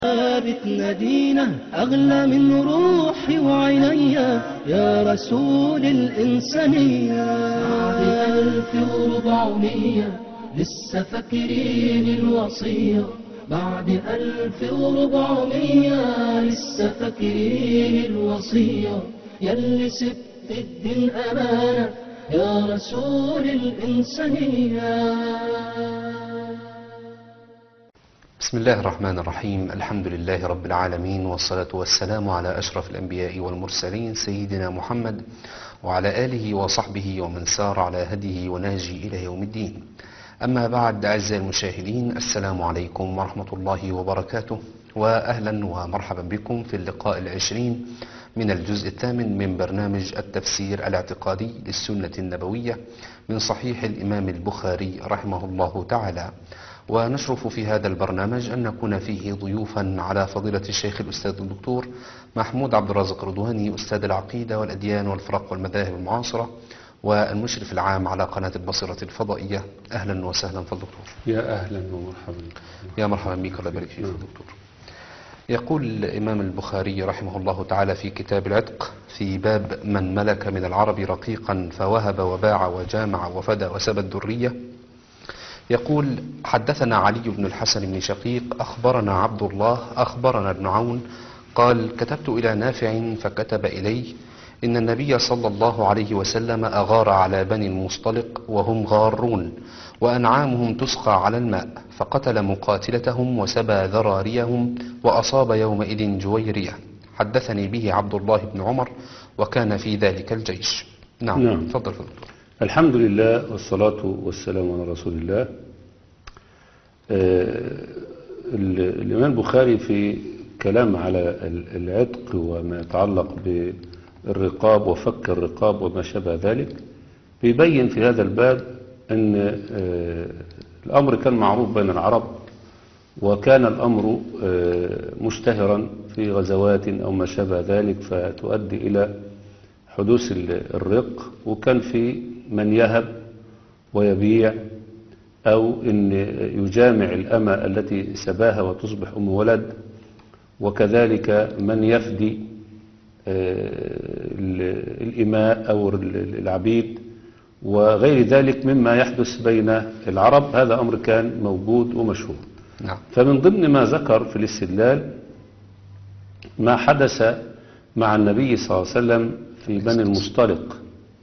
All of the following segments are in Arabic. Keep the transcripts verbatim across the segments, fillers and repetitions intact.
بتنادينا أغلى من روحي وعينيا يا رسول الإنسانية. بعد ألف وربعمية لسه فاكرين الوصية، بعد ألف وربعمية لسه فاكرين الوصية، ياللي سبت الدين أمانة يا رسول الإنسانية. بسم الله الرحمن الرحيم. الحمد لله رب العالمين، والصلاة والسلام على أشرف الأنبياء والمرسلين سيدنا محمد وعلى آله وصحبه ومن سار على هديه ونهجه إلى يوم الدين. أما بعد، أعزائي المشاهدين، السلام عليكم ورحمة الله وبركاته، وأهلا ومرحبا بكم في اللقاء العشرين من الجزء الثامن من برنامج التفسير الاعتقادي للسنة النبوية من صحيح الإمام البخاري رحمه الله تعالى. ونشرف في هذا البرنامج أن نكون فيه ضيوفا على فضيلة الشيخ الأستاذ الدكتور محمود عبد الرازق رضواني، أستاذ العقيدة والأديان والفرق والمذاهب المعاصرة والمشرف العام على قناة البصيرة الفضائية. أهلا وسهلا في الدكتور. يا أهلا ومرحبا. يا مرحبا بك، الله يبارك فيك دكتور. يقول الإمام البخاري رحمه الله تعالى في كتاب العتق في باب من ملك من العرب رقيقا فوهب وباع وجامع وفدى وسبى الذرية، يقول: حدثنا علي بن الحسن بن شقيق أخبرنا عبد الله أخبرنا ابن عون قال: كتبت إلى نافع فكتب إلي إن النبي صلى الله عليه وسلم أغار على بني المصطلق وهم غارون وأنعامهم تسقى على الماء، فقتل مقاتلتهم وسبى ذراريهم وأصاب يومئذ جويرية. حدثني به عبد الله بن عمر وكان في ذلك الجيش. نعم, نعم. تفضل دكتور. الحمد لله والصلاة والسلام على رسول الله. آه الإمام البخاري في كلام على العتق وما يتعلق بالرقاب وفك الرقاب وما شابه ذلك بيبين في هذا الباب أن آه الأمر كان معروف بين العرب، وكان الأمر آه مشتهرا في غزوات أو ما شابه ذلك فتؤدي إلى حدوث الرق، وكان في من يهب ويبيع أو إن يجامع الأمة التي سباها وتصبح أم ولد، وكذلك من يفدي الإماء أو العبيد وغير ذلك مما يحدث بين العرب. هذا أمر كان موجود ومشهور. نعم. فمن ضمن ما ذكر في الاستدلال ما حدث مع النبي صلى الله عليه وسلم في بني المصطلق.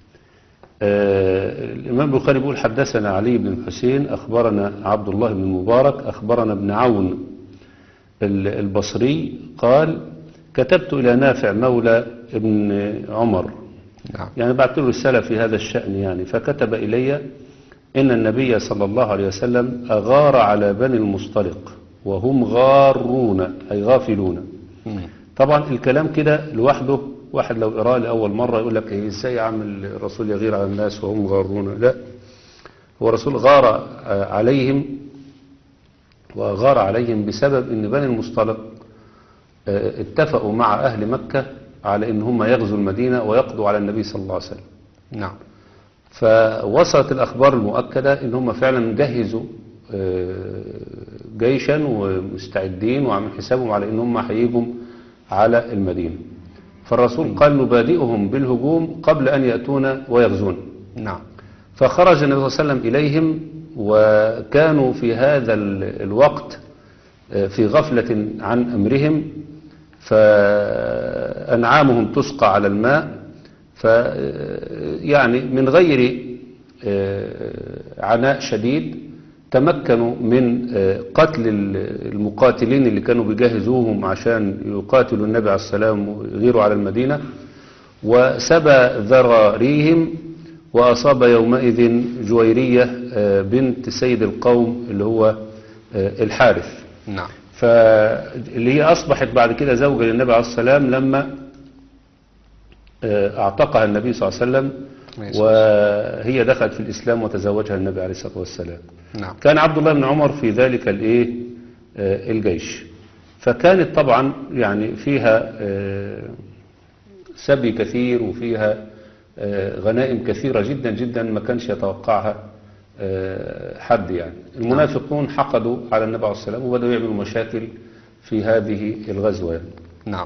آه الإمام البخاري بيقول: حدثنا علي بن الحسين أخبرنا عبد الله بن المبارك أخبرنا ابن عون البصري قال: كتبت إلى نافع مولى ابن عمر. نعم. يعني بعت له رسالة في هذا الشأن، يعني فكتب إلي إن النبي صلى الله عليه وسلم أغار على بني المصطلق وهم غارون أي غافلون. م. طبعا الكلام كده لوحده واحد لو قراه لأول مرة يقول لك: إيه إزاي يعمل الرسول يغير على الناس وهم غارون؟ لا، هو الرسول غار عليهم، وغار عليهم بسبب إن بني المصطلق اتفقوا مع أهل مكة على إن هم يغزوا المدينة ويقضوا على النبي صلى الله عليه وسلم. نعم. فوصلت الأخبار المؤكدة إن هم فعلا جهزوا جيشا ومستعدين وعمل حسابهم على إن هم هيجوا على المدينة. فالرسول قال: نبادئهم بالهجوم قبل أن يأتون ويغزون. نعم. فخرج النبي صلى الله عليه وسلم إليهم، وكانوا في هذا الوقت في غفلة عن أمرهم، فأنعامهم تسقى على الماء، فيعني من غير عناء شديد تمكنوا من قتل المقاتلين اللي كانوا بيجهزوهم عشان يقاتلوا النبي عليه السلام ويغيروا على المدينة، وسبى ذراريهم وأصاب يومئذ جويرية بنت سيد القوم اللي هو الحارث. نعم. فاللي هي أصبحت بعد كده زوجة للنبي عليه السلام لما اعتقها النبي صلى الله عليه وسلم، وهي دخلت في الإسلام وتزوجها النبي عليه الصلاة والسلام. نعم. كان عبد الله بن عمر في ذلك الايه الجيش، فكانت طبعا يعني فيها سبي كثير وفيها غنائم كثيرة جدا جدا ما كانش يتوقعها حد. يعني المنافقون حقدوا على النبي عليه الصلاة والسلام وبدأوا يعملوا مشاكل في هذه الغزوة يعني. نعم.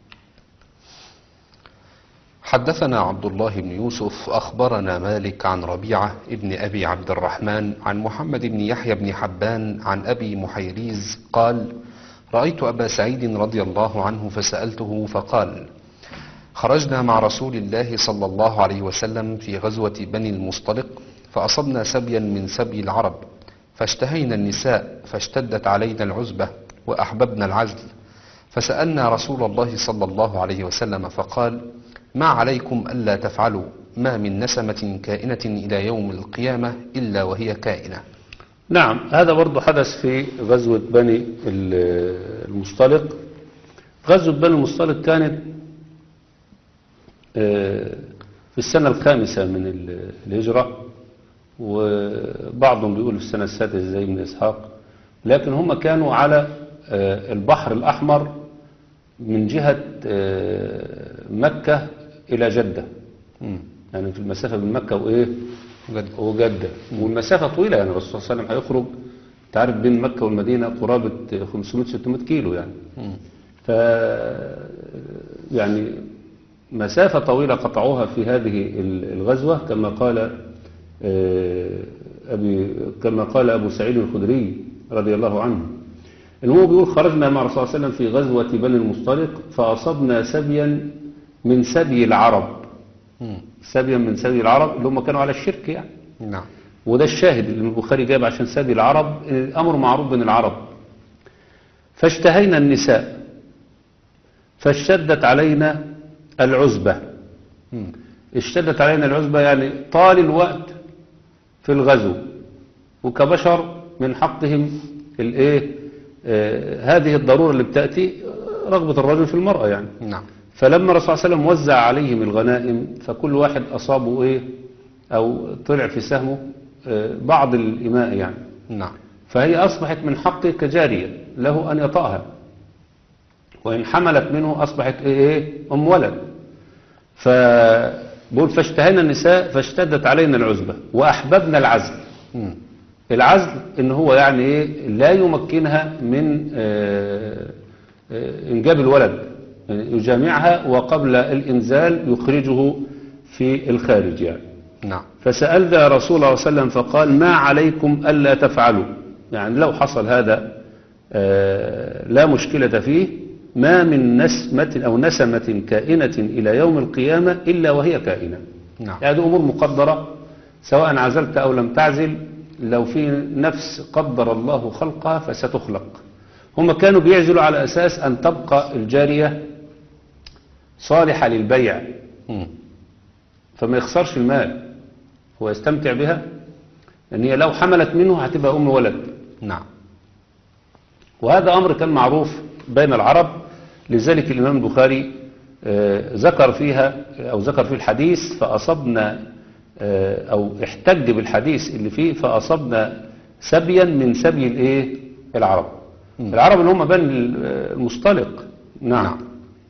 حدثنا عبد الله بن يوسف أخبرنا مالك عن ربيعة ابن أبي عبد الرحمن عن محمد بن يحيى بن حبان عن أبي محيريز قال: رأيت أبا سعيد رضي الله عنه فسألته فقال: خرجنا مع رسول الله صلى الله عليه وسلم في غزوة بني المصطلق فأصبنا سبيا من سبي العرب فاشتهينا النساء فاشتدت علينا العزبة وأحببنا العزل فسألنا رسول الله صلى الله عليه وسلم فقال: ما عليكم ألا تفعلوا ما من نسمة كائنة إلى يوم القيامة إلا وهي كائنة. نعم، هذا برضو حدث في غزوة بني المصطلق. غزوة بني المصطلق كانت في السنة الخامسة من الهجرة، وبعضهم بيقول في السنة السادسة زي ابن إسحاق، لكن هم كانوا على البحر الأحمر من جهة مكة إلى جدة، يعني في المسافة بين مكة وإيه وجدة، والمسافة طويلة، يعني الرسول صلى الله عليه وسلم هيخرج تعرف بين مكة والمدينة قرابة خمسمائة ستمائة كيلو يعني. ف يعني مسافة طويلة قطعوها في هذه الغزوة كما قال أبي كما قال أبو سعيد الخدري رضي الله عنه. المهم بيقول: خرجنا مع الرسول صلى الله عليه وسلم في غزوة بني المصطلق فأصبنا سبيا من سبي العرب. سبيا من سبي العرب اللي هم كانوا على الشرك يعني. نعم. وده الشاهد اللي البخاري جاب عشان سبي العرب، الأمر معروف بين العرب. فاشتهينا النساء فاشتدت علينا العزبة. اشتدت علينا العزبة يعني طال الوقت في الغزو، وكبشر من حقهم الايه آه هذه الضرورة اللي بتأتي رغبة الرجل في المرأة يعني. نعم. فلما الرسول صلى الله عليه وسلم وزع عليهم الغنائم فكل واحد أصابه ايه او طلع في سهمه آه بعض الإماء يعني. نعم. فهي أصبحت من حقه كجارية له أن يطأها، وإن حملت منه أصبحت ايه, إيه أم ولد. فبقول: فاشتهينا النساء فاشتدت علينا العزبة وأحببنا العزل. م. العزل إن هو يعني إيه لا يمكنها من آه آه إنجاب الولد، يعني يجامعها وقبل الإنزال يخرجه في الخارج يعني. نعم. فسألنا رسول الله صلى الله عليه وسلم فقال: ما عليكم ألا تفعلوا، يعني لو حصل هذا آه لا مشكلة فيه، ما من نسمة أو نسمة كائنة إلى يوم القيامة إلا وهي كائنة. نعم. هذه أمور مقدرة سواء عزلت أو لم تعزل، لو في نفس قدر الله خلقها فستخلق. هم كانوا بيعزلوا على أساس أن تبقى الجارية صالحة للبيع، م. فما يخسرش المال، هو يستمتع بها، لأن هي لو حملت منه هتبقى أم ولد. نعم. وهذا أمر كان معروف بين العرب، لذلك الإمام البخاري آه ذكر فيها أو ذكر في الحديث فأصبنا آه أو احتج بالحديث اللي فيه فأصبنا سبيا من سبي الإيه العرب. م. العرب اللي هم بني المصطلق. نعم. نعم.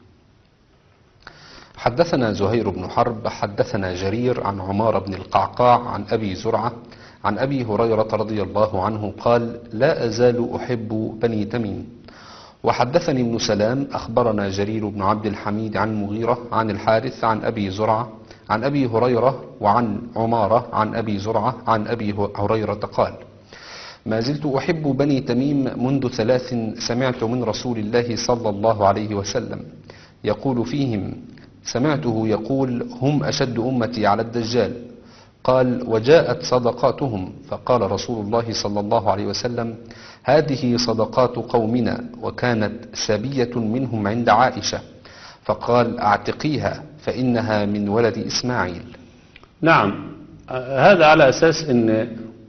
حدثنا زهير بن حرب حدثنا جرير عن عمار بن القعقاع عن أبي زرعة عن أبي هريرة رضي الله عنه قال: لا أزال أحب بني تميم. وحدثني ابن سلام أخبرنا جرير بن عبد الحميد عن مغيرة عن الحارث عن أبي زرعة عن أبي هريرة وعن عمارة عن أبي زرعة عن أبي هريرة قال: ما زلت أحب بني تميم منذ ثلاث سمعت من رسول الله صلى الله عليه وسلم يقول فيهم، سمعته يقول: هم أشد أمتي على الدجال. قال: وجاءت صدقاتهم، فقال رسول الله صلى الله عليه وسلم: هذه صدقات قومنا، وكانت سبية منهم عند عائشة، فقال: اعتقيها فإنها من ولد إسماعيل. نعم، هذا على أساس أن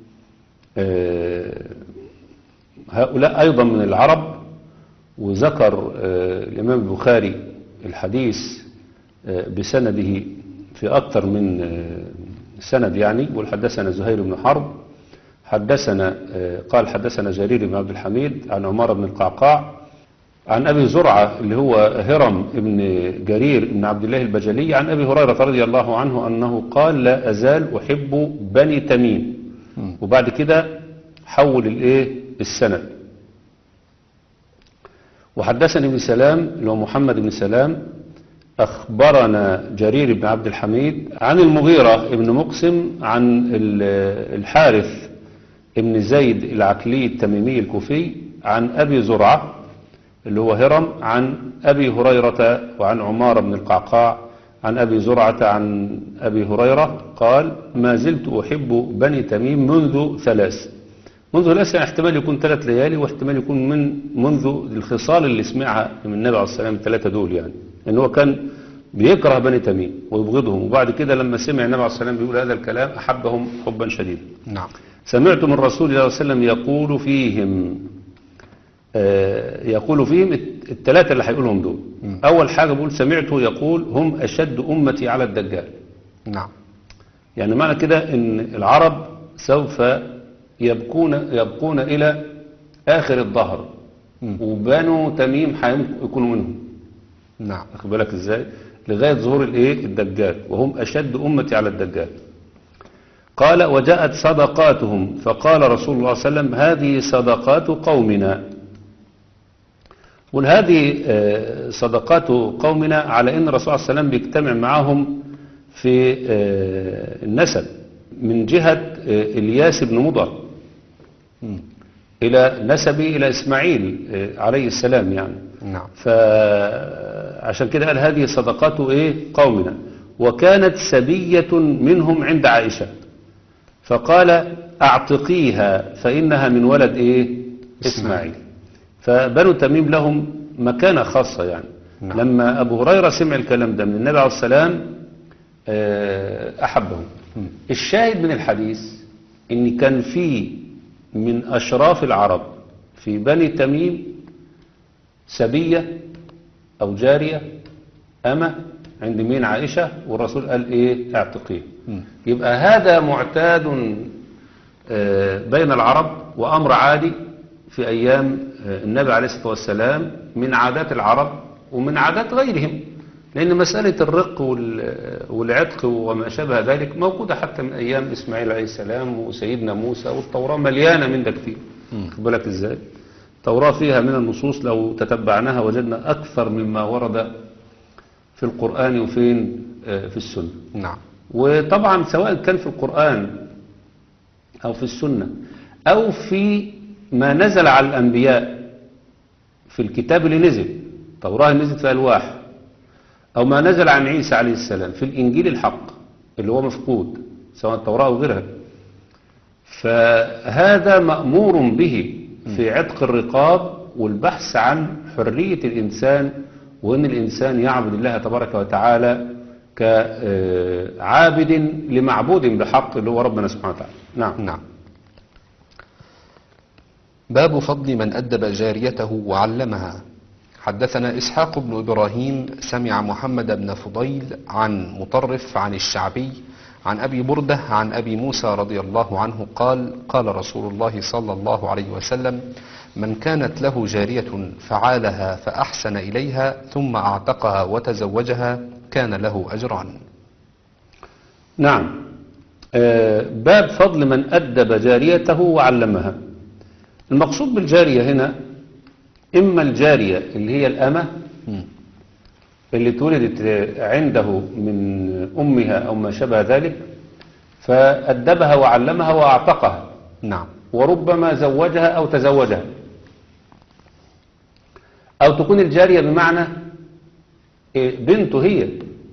هؤلاء أيضا من العرب. وذكر الإمام البخاري الحديث بسنده في أكثر من سند، يعني يقول: حدثنا زهير بن حرب حدثنا قال حدثنا جرير بن عبد الحميد عن عمار بن القعقاع عن أبي زرعة اللي هو هرم بن جرير بن عبد الله البجلي عن أبي هريرة رضي الله عنه أنه قال: لا أزال أحب بني تميم. وبعد كده حول الايه السند. وحدثني ابن سلام اللي هو محمد بن سلام أخبرنا جرير بن عبد الحميد عن المغيرة بن مقسم عن الحارث بن زيد العكلي التميمي الكوفي عن أبي زرعة اللي هو هرم عن أبي هريرة وعن عمار بن القعقاع عن أبي زرعة عن أبي هريرة قال ما زلت أحب بني تميم منذ ثلاث منذ ثلاث يعني احتمال يكون ثلاث ليالي واحتمال يكون من منذ الخصال اللي سمعها من النبي عليه الصلاة والسلام الثلاثة دول يعني ان هو كان بيكره بني تميم ويبغضهم وبعد كده لما سمع النبي عليه الصلاة والسلام بيقول هذا الكلام أحبهم حبا شديدا. نعم. سمعت من رسول الله صلى الله عليه وسلم يقول فيهم آه يقول فيهم الثلاثة اللي هيقولهم دول. م. أول حاجة بقول سمعته يقول هم أشد أمتي على الدجال. نعم. يعني معنى كده ان العرب سوف يبقون يبقون إلى آخر الظهر وبنو تميم هيكونوا منهم. نعم. أخذ بالك إزاي لغاية ظهور الإيه الدجال وهم أشد أمتي على الدجال. قال وجاءت صدقاتهم فقال رسول الله صلى الله عليه وسلم هذه صدقات قومنا. وهذه صدقات قومنا على أن الرسول صلى الله عليه وسلم بيجتمع معهم في النسب من جهة إلياس بن مضر إلى نسبي إلى إسماعيل عليه السلام يعني. نعم. فعشان كده قال هذه صدقات إيه قومنا وكانت سبية منهم عند عائشة فقال أعتقيها فإنها من ولد إيه إسماعيل. فبنو تميم لهم مكانة خاصة يعني. نعم. لما أبو هريرة سمع الكلام ده من النبي عليه السلام أحبه. الشاهد من الحديث إن كان في من أشراف العرب في بني تميم سبية أو جارية أما عند مين عائشة والرسول قال إيه اعتقيه. يبقى هذا معتاد بين العرب وأمر عادي في أيام النبي عليه الصلاة والسلام من عادات العرب ومن عادات غيرهم لأن مسألة الرق والعتق وما شابه ذلك موجودة حتى من أيام إسماعيل عليه السلام وسيدنا موسى والتوراة مليانة من ده كتير. خد بالك إزاي التوراة فيها من النصوص لو تتبعناها وجدنا أكثر مما ورد في القرآن وفين في السنة. نعم. وطبعا سواء كان في القرآن أو في السنة أو في ما نزل على الأنبياء في الكتاب اللي نزل التوراة نزلت في ألواح أو ما نزل عن عيسى عليه السلام في الإنجيل الحق اللي هو مفقود سواء التوراة أو غيرها فهذا مأمور به في عتق الرقاب والبحث عن حرية الإنسان وأن الإنسان يعبد الله تبارك وتعالى كعابد لمعبود بحق اللي هو ربنا سبحانه وتعالى. نعم. نعم. باب فضل من أدب جاريته وعلمها. حدثنا إسحاق بن إبراهيم سمع محمد بن فضيل عن مطرف عن الشعبي عن أبي بردة عن أبي موسى رضي الله عنه قال قال رسول الله صلى الله عليه وسلم من كانت له جارية فعالها فأحسن إليها ثم أعتقها وتزوجها كان له أجران. نعم. باب فضل من أدب جاريته وعلمها. المقصود بالجارية هنا إما الجارية اللي هي الأمة اللي تولدت عنده من أمها أو ما شابه ذلك فأدبها وعلمها وأعتقها. نعم. وربما زوجها أو تزوجها أو تكون الجارية بمعنى بنته هي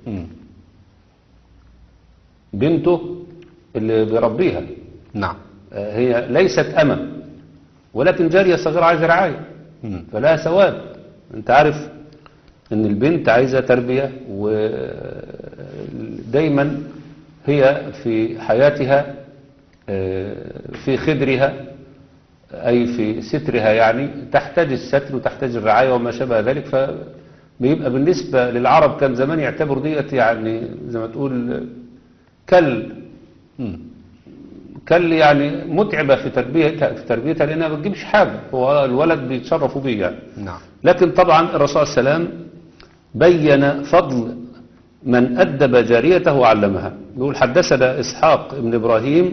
بنته اللي بيربيها. نعم. هي ليست أمة ولكن جارية صغيرة عايزة رعاية فلها ثواب. انت عارف ان البنت عايزة تربية ودايما هي في حياتها في خدرها اي في سترها يعني تحتاج الستر وتحتاج الرعاية وما شابه ذلك. فبيبقى بالنسبة للعرب كان زمان يعتبر ديت يعني زي ما تقول كل كل يعني متعبة في تربيتها في تربيتها لأنها ما بتجيبش حاجة هو الولد بيتصرفوا بيه يعني. نعم. لكن طبعا الرسول صلى الله عليه وسلم بين فضل من أدب جاريته وعلمها. يقول حدثنا إسحاق بن إبراهيم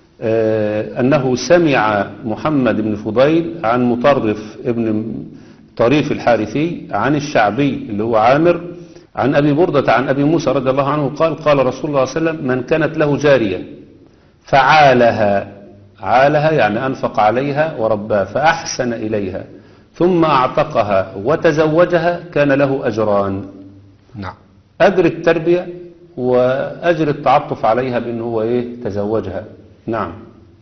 آه أنه سمع محمد بن فضيل عن مطرف ابن طريف الحارثي عن الشعبي اللي هو عامر عن أبي بردة عن أبي موسى رضي الله عنه قال قال رسول الله صلى الله عليه وسلم من كانت له جارية فعالها، عالها يعني أنفق عليها ورباها فأحسن إليها ثم أعتقها وتزوجها كان له أجران، نعم. أجر التربية وأجر التعطف عليها بأنه هو إيه تزوجها. نعم.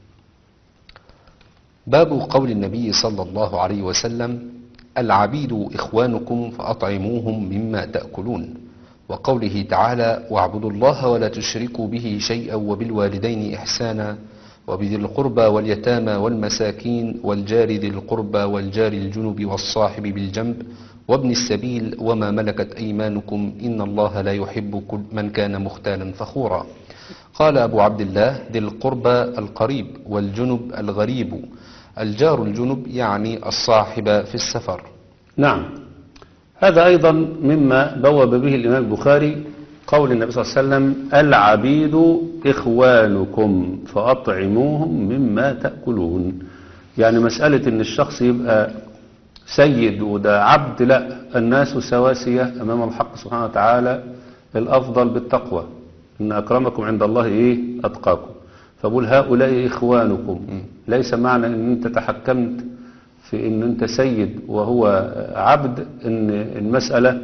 باب قول النبي صلى الله عليه وسلم العبيد إخوانكم فأطعموهم مما تأكلون، وقوله تعالى واعبدوا الله ولا تشركوا به شيئا وبالوالدين إحسانا وبذي القربى واليتامى والمساكين والجار ذي القربى والجار الجنب والصاحب بالجنب وابن السبيل وما ملكت أيمانكم إن الله لا يحب كل من كان مختالا فخورا. قال أبو عبد الله ذي القربى القريب والجنب الغريب، الجار الجنب يعني الصاحب في السفر. نعم. هذا أيضا مما بوب به الإمام البخاري قول النبي صلى الله عليه وسلم العبيد إخوانكم فأطعموهم مما تأكلون. يعني مسألة إن الشخص يبقى سيد وده عبد، لا، الناس سواسية أمام الحق سبحانه وتعالى، الأفضل بالتقوى، إن أكرمكم عند الله إيه أتقاكم. فبقول هؤلاء إخوانكم، ليس معنى إن أنت تحكمت في إن أنت سيد وهو عبد إن المسألة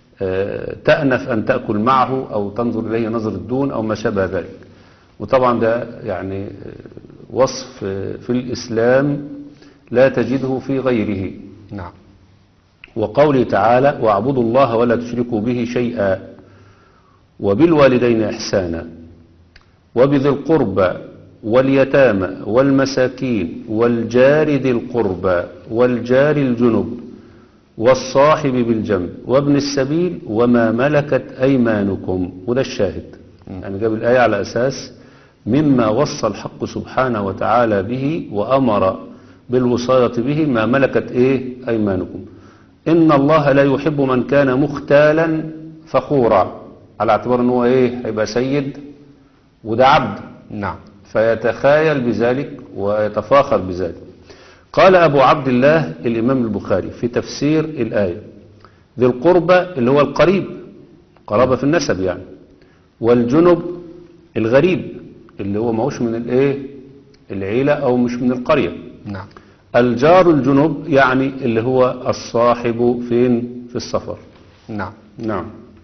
تأنف أن تأكل معه أو تنظر إليه نظر الدون أو ما شابه ذلك. وطبعا ده يعني وصف في الإسلام لا تجده في غيره. نعم. وقوله تعالى واعبدوا الله ولا تشركوا به شيئا وبالوالدين إحسانا وبذي القربى واليتامى والمساكين والجار ذي القربى والجار الجنب والصاحب بالجنب وابن السبيل وما ملكت أيمانكم. وده الشاهد، يعني جاب الآية على أساس مما وصى الحق سبحانه وتعالى به وأمر بالوصاية به ما ملكت إيه أيمانكم. إن الله لا يحب من كان مختالا فخورا، على اعتبار أنه إيه هيبقى سيد وده عبد. نعم. فيتخايل بذلك ويتفاخر بذلك. قال أبو عبد الله الإمام البخاري في تفسير الآية ذي القربى اللي هو القريب، قرابة في النسب يعني، والجنب الغريب اللي هو ماهوش من الايه العيلة أو مش من القرية. نعم. الجار الجنب يعني اللي هو الصاحب فين في السفر. نعم. نعم.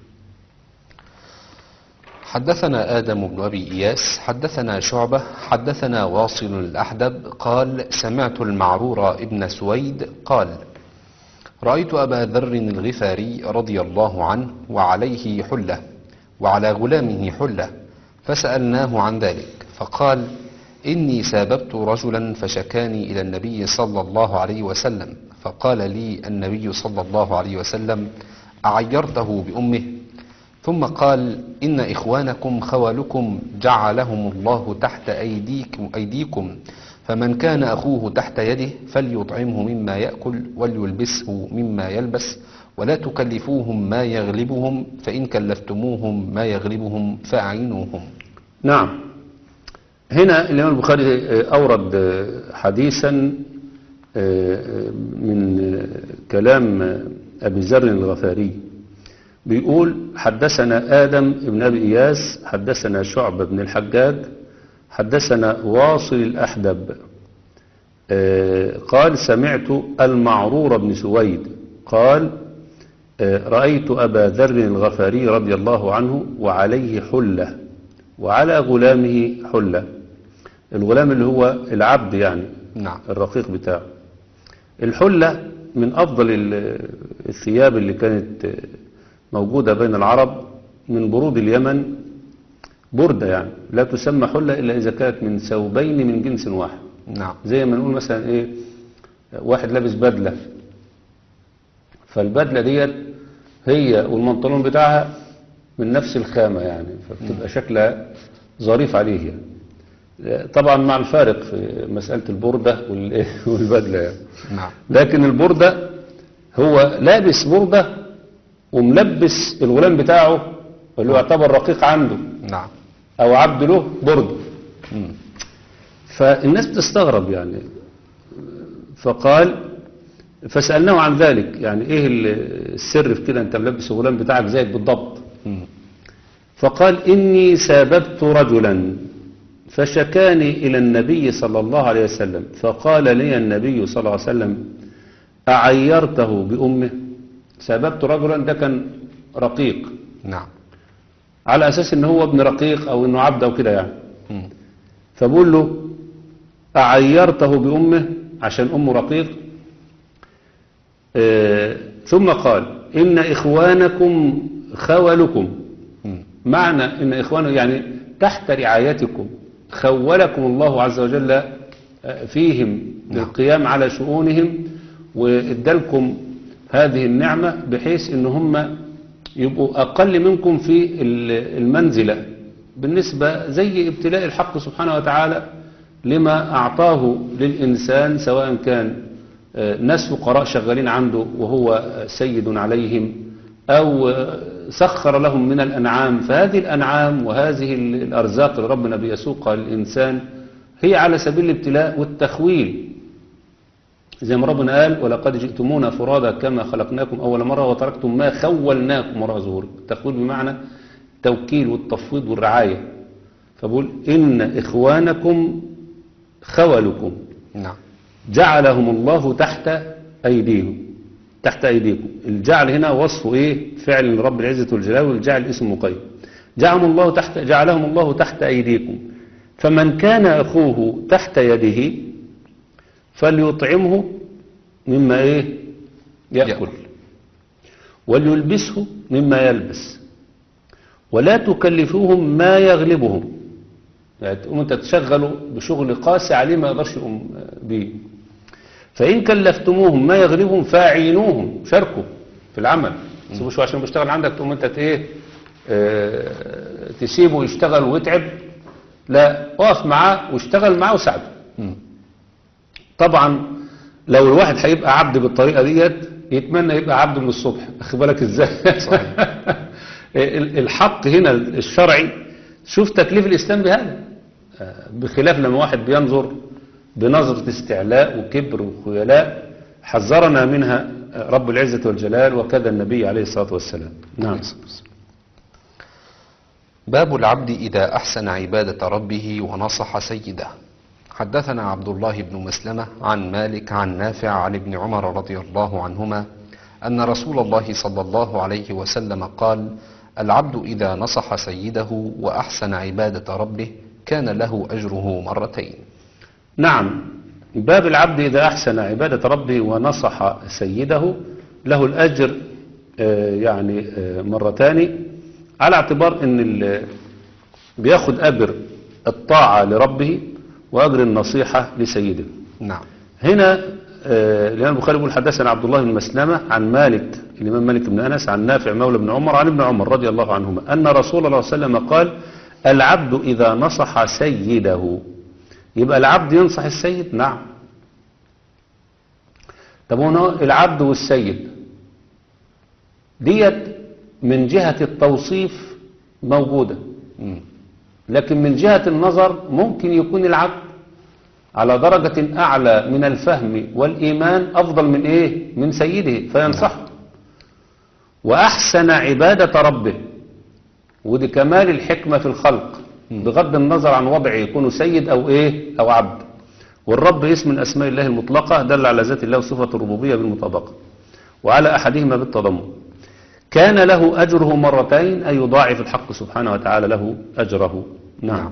حدثنا آدم بن أبي إياس حدثنا شعبة حدثنا واصل الأحدب قال سمعت المعرور ابن سويد قال رأيت أبا ذر الغفاري رضي الله عنه وعليه حلة وعلى غلامه حلة، فسألناه عن ذلك فقال إني ساببت رجلا فشكاني إلى النبي صلى الله عليه وسلم، فقال لي النبي صلى الله عليه وسلم أعيرته بأمه؟ ثم قال إن إخوانكم خوالكم جعلهم الله تحت أيديكم, أيديكم فمن كان أخوه تحت يده فليطعمه مما يأكل وليلبسه مما يلبس ولا تكلفوهم ما يغلبهم فإن كلفتموهم ما يغلبهم فأعينوهم. نعم. هنا الإمام البخاري أورد حديثا من كلام أبي ذر الغفاري، بيقول حدثنا آدم بن أبي إياس حدثنا شعبة بن الحجاج حدثنا واصل الأحدب قال سمعت المعرور بن سويد قال رأيت أبا ذر الغفاري رضي الله عنه وعليه حلة وعلى غلامه حلة. الغلام اللي هو العبد يعني. نعم. الرقيق بتاعه. الحلة من أفضل الثياب اللي كانت موجودة بين العرب من برود اليمن، بردة يعني لا تسمى حلة إلا إذا كانت من ثوبين من جنس واحد. نعم. زي ما نقول مثلا إيه واحد لابس بدلة، فالبدلة ديت هي والمنطلون بتاعها من نفس الخامة يعني، فبتبقى شكلها ظريف عليه يعني. طبعا مع الفارق في مسألة البردة والبدلة يعني. نعم. لكن البردة هو لابس بردة وملبس الغلام بتاعه اللي هو يعتبر رقيق عنده. نعم. او عبد له برده. فالناس بتستغرب يعني، فقال فسألناه عن ذلك، يعني ايه السر في كده، انت ملبس الغلام بتاعك زيك بالضبط. مم. فقال إني ساببت رجلا فشكاني إلى النبي صلى الله عليه وسلم، فقال لي النبي صلى الله عليه وسلم أعيرته بأمه. ساببت رجلا ده كان رقيق، نعم. على أساس إن هو ابن رقيق أو إنه عبد أو كده يعني. مم. فبقول له أعيرته بأمه عشان أمه رقيق. آه ثم قال إن إخوانكم خولكم. مم. معنى إن إخوانه يعني تحت رعايتكم، خولكم الله عز وجل فيهم للقيام على شؤونهم، وادالكم هذه النعمة بحيث إن هم يبقوا أقل منكم في المنزلة بالنسبة زي ابتلاء الحق سبحانه وتعالى لما أعطاه للإنسان، سواء كان ناس فقراء شغالين عنده وهو سيد عليهم، أو سخر لهم من الأنعام. فهذه الأنعام وهذه الأرزاق اللي ربنا بيسوقها للإنسان هي على سبيل الابتلاء والتخويل، زي ما ربنا قال ولقد جئتمونا فرادا كما خلقناكم أول مرة وتركتم ما خولناكم وراء ظهوركم. التخويل بمعنى التوكيل والتفويض والرعاية. فبقول إن إخوانكم خولكم، نعم. جعلهم الله تحت أيديهم، تحت أيديكم. الجعل هنا وصفه إيه؟ فعل رب العزة والجلال، والجعل اسم مقيد. جعلهم الله تحت جعلهم الله تحت أيديكم، فمن كان أخوه تحت يده فليطعمه مما إيه؟ يأكل، وليلبسه مما يلبس، ولا تكلفوهم ما يغلبهم. يعني تقوم أنت تشغلوا بشغل قاسي عليه ما يقدرش يقوم به. فإن كلفتموهم ما يغلبهم فاعينوهم، شاركوا في العمل. تسيبوا شويه عشان بيشتغل عندك تقوم انت ايه اه تسيبه يشتغل ويتعب؟ لا، اقف معاه واشتغل معاه وساعده. طبعا لو الواحد هيبقى عبد بالطريقه ديت يتمنى يبقى عبد من الصبح، اخد بالك ازاي؟ الحق هنا الشرعي، شوف تكليف الاسلام بهذا، بخلاف لما واحد بينظر بنظرة استعلاء وكبر وخيلاء، حذرنا منها رب العزة والجلال وكذا النبي عليه الصلاة والسلام. نعم. باب العبد إذا أحسن عبادة ربه ونصح سيده. حدثنا عبد الله بن مسلمة عن مالك عن نافع عن ابن عمر رضي الله عنهما أن رسول الله صلى الله عليه وسلم قال: العبد إذا نصح سيده وأحسن عبادة ربه كان له أجره مرتين. نعم، باب العبد إذا أحسن عبادة ربه ونصح سيده له الأجر يعني مرتان، على اعتبار أن بياخد أجر الطاعة لربه وأجر النصيحة لسيده. نعم. هنا الإمام البخاري يقول حدثنا عبد الله بن مسلمة عن مالك، الإمام مالك بن أنس، عن نافع مولى بن عمر عن ابن عمر رضي الله عنهما أن رسول الله صلى الله عليه وسلم قال: العبد إذا نصح سيده. يبقى العبد ينصح السيد؟ نعم. طب هنا العبد والسيد ديت من جهة التوصيف موجودة، لكن من جهة النظر ممكن يكون العبد على درجة أعلى من الفهم والإيمان أفضل من إيه؟ من سيده فينصحه. وأحسن عبادة ربه، ودي كمال الحكمة في الخلق بغض النظر عن وضعه يكون سيد أو إيه أو عبد. والرب اسم من أسماء الله المطلقة دل على ذات الله وصفة الربوبية بالمطابقة، وعلى أحدهما بالتضمن. كان له أجره مرتين، أي يضاعف الحق سبحانه وتعالى له أجره. نعم.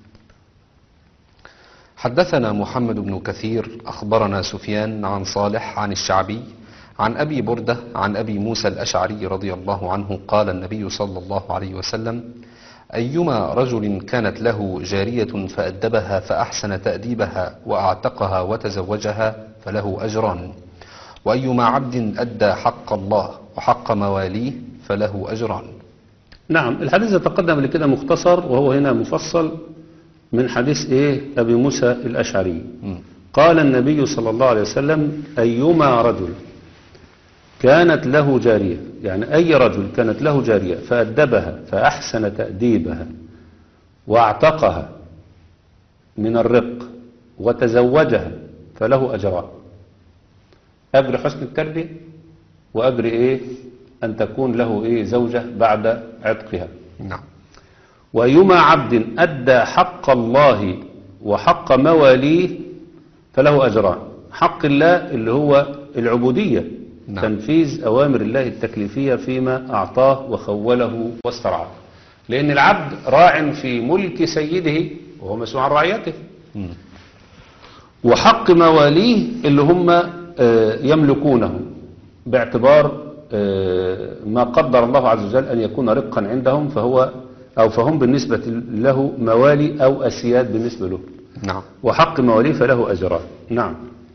حدثنا محمد بن كثير أخبرنا سفيان عن صالح عن الشعبي عن أبي بردة عن أبي موسى الأشعري رضي الله عنه قال النبي صلى الله عليه وسلم: أيما رجل كانت له جارية فأدبها فأحسن تأديبها وأعتقها وتزوجها فله أجران، وأيما عبد أدى حق الله وحق مواليه فله أجران. نعم، الحديث يتقدم لكده مختصر، وهو هنا مفصل من حديث إيه أبي موسى الأشعري. م. قال النبي صلى الله عليه وسلم: أيما رجل كانت له جارية، يعني أي رجل كانت له جارية فأدبها فأحسن تأديبها واعتقها من الرق وتزوجها فله أجران. أجر حسن التربية وأجر إيه أن تكون له إيه زوجة بعد عتقها. نعم. وأيما عبد أدى حق الله وحق مواليه فله أجران. حق الله اللي هو العبودية، نعم. تنفيذ أوامر الله التكليفية فيما أعطاه وخوله واسترعاه، لأن العبد راع في ملك سيده وهو مسؤول عن رعيته. مم. وحق مواليه اللي هم آه، يملكونه باعتبار آه، ما قدر الله عز وجل أن يكون رقا عندهم، فهو أو فهم بالنسبة له موالي أو أسياد بالنسبة له. نعم. وحق مواليه فله أجران. نعم.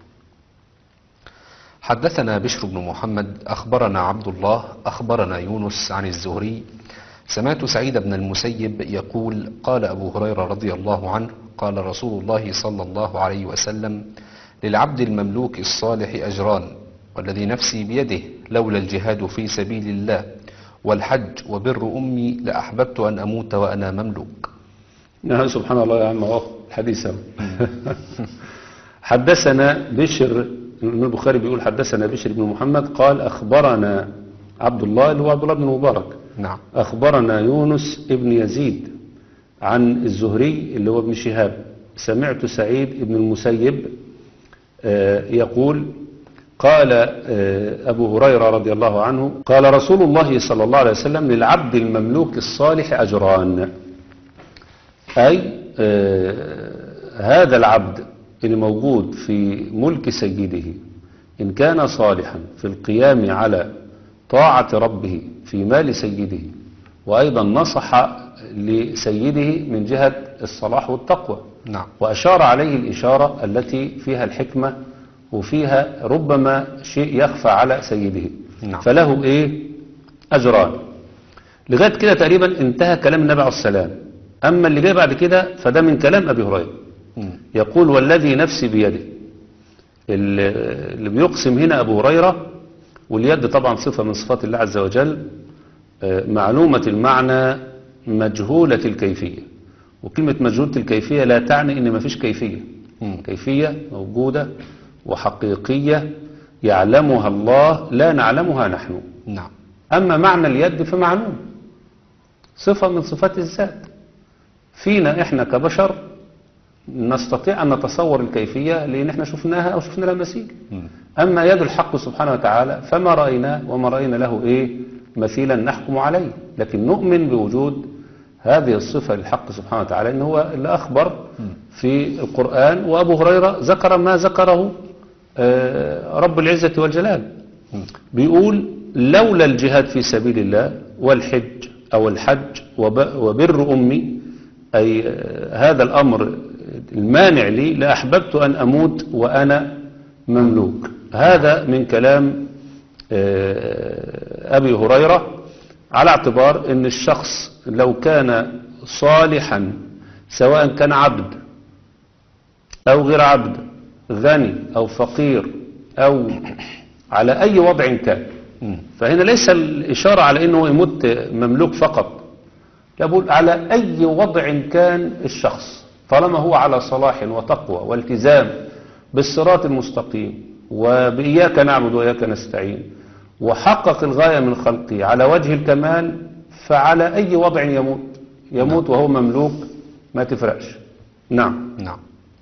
حدثنا بشر بن محمد أخبرنا عبد الله أخبرنا يونس عن الزهري سمعت سعيد بن المسيب يقول قال أبو هريرة رضي الله عنه قال رسول الله صلى الله عليه وسلم للعبد المملوك الصالح أجران والذي نفسي بيده لولا الجهاد في سبيل الله والحج وبر أمي لأحببت أن أموت وأنا مملوك. نعم سبحان الله يا عم، اهو الحديث اهو. حدثنا بشر، البخاري بيقول حدثنا بشر بن محمد قال أخبرنا عبد الله اللي هو عبد الله بن مبارك. نعم. أخبرنا يونس ابن يزيد عن الزهري اللي هو ابن شهاب سمعت سعيد ابن المسيب آه يقول قال آه أبو هريرة رضي الله عنه قال رسول الله صلى الله عليه وسلم للعبد المملوك الصالح أجران، أي آه هذا العبد اللي موجود في ملك سيده إن كان صالحا في القيام على طاعة ربه في مال سيده وأيضا نصح لسيده من جهة الصلاح والتقوى. نعم. وأشار عليه الإشارة التي فيها الحكمة وفيها ربما شيء يخفى على سيده. نعم. فله إيه أجران. لغاية كده تقريبا انتهى كلام النبي عليه السلام. أما اللي جاي بعد كده فده من كلام أبي هريرة يقول والذي نفسي بيده. اللي بيقسم هنا أبو هريرة، واليد طبعا صفة من صفات الله عز وجل معلومة المعنى مجهولة الكيفية، وكلمة مجهولة الكيفية لا تعني إن ما فيش كيفية. مم. كيفية موجودة وحقيقية يعلمها الله لا نعلمها نحن. نعم. أما معنى اليد فمعلوم، صفة من صفات الذات فينا إحنا كبشر نستطيع أن نتصور الكيفية لأن إحنا شفناها أو شفنا لها مثيل. أما يد الحق سبحانه وتعالى فما رأيناه وما رأينا له إيه مثيلا نحكم عليه، لكن نؤمن بوجود هذه الصفة للحق سبحانه وتعالى إن هو اللي أخبر في القرآن، وأبو هريرة ذكر ما ذكره رب العزة والجلال. بيقول لولا الجهاد في سبيل الله والحج أو الحج وبر أمي، أي هذا الأمر المانع لي لأحببت أن أموت وأنا مملوك. هذا من كلام أبي هريرة على اعتبار أن الشخص لو كان صالحا سواء كان عبد أو غير عبد، غني أو فقير أو على أي وضع كان، فهنا ليس الإشارة على أنه يموت مملوك فقط، يقول على أي وضع كان الشخص طالما هو على صلاح وتقوى والتزام بالصراط المستقيم وبإياك نعبد وإياك نستعين وحقق الغاية من خلقه على وجه الكمال، فعلى أي وضع يموت يموت وهو مملوك ما تفرقش. نعم. نعم.